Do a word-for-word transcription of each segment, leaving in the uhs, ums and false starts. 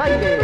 Aires.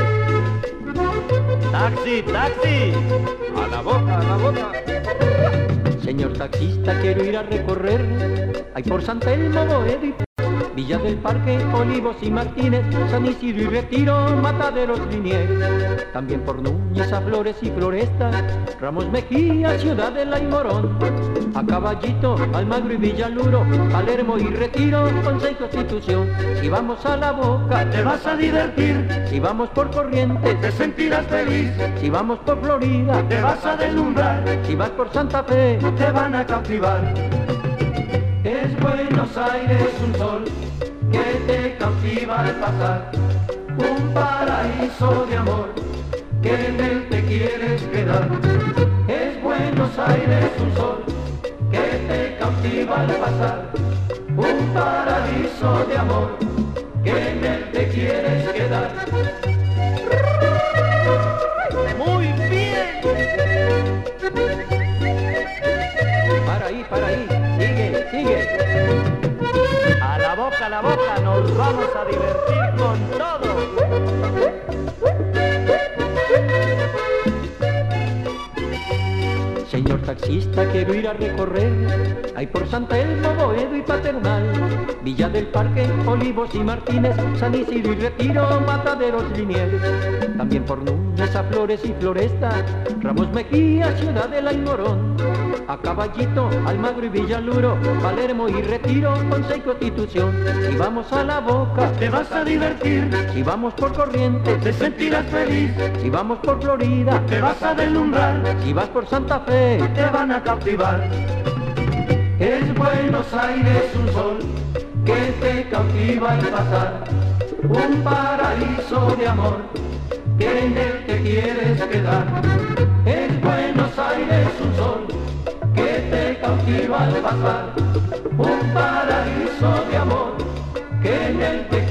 ¡Taxi, taxi! A la boca, a la boca. Señor taxista, quiero ir a recorrer. Hay por San Telmo, Boedo y Villa del Parque, Olivos y Martínez, San Isidro y Retiro, Mataderos, Liniers. También por Núñez, a Flores y Floresta, Ramos Mejía, Ciudadela y Morón. A Caballito, Almagro y Villaluro, Palermo y Retiro, Ponce y Constitución. Si vamos a La Boca, Te vas a divertir, si vamos por Corrientes, te sentirás feliz, si vamos por Florida, te vas a deslumbrar, si vas por Santa Fe, te van a cautivar. es Buenos Aires un sol que te cautiva al pasar, un paraíso de amor que en él te quieres quedar. Es Buenos Aires un sol que te cautiva al pasar, un paraíso de amor que en él te quieres quedar. ¡Muy bien! Para ahí, para ahí, sigue, sigue. A la boca, a la boca, nos vamos a divertir con todo. Señor taxista, quiero ir a recorrer. Hay por Santa Elmo, Boedo y Paternal, Villa del Parque, Olivos y Martínez, San Isidro y Retiro, Mataderos, Liniers. También por Núñez, a Flores y Floresta, Ramos Mejía, Ciudadela y Morón. A Caballito, Almagro y Villaluro, Palermo y Retiro, Ponce y Constitución. Si vamos a La Boca, Te vas a divertir, si vamos por Corrientes, te sentirás feliz, si vamos por Florida, te vas a deslumbrar, si vas por Santa Fe, te van a cautivar. es Buenos Aires un sol que te cautiva al pasar, un paraíso de amor que en él te quieres quedar. Es Buenos Aires un sol que te cautiva al pasar, un paraíso de amor que en él te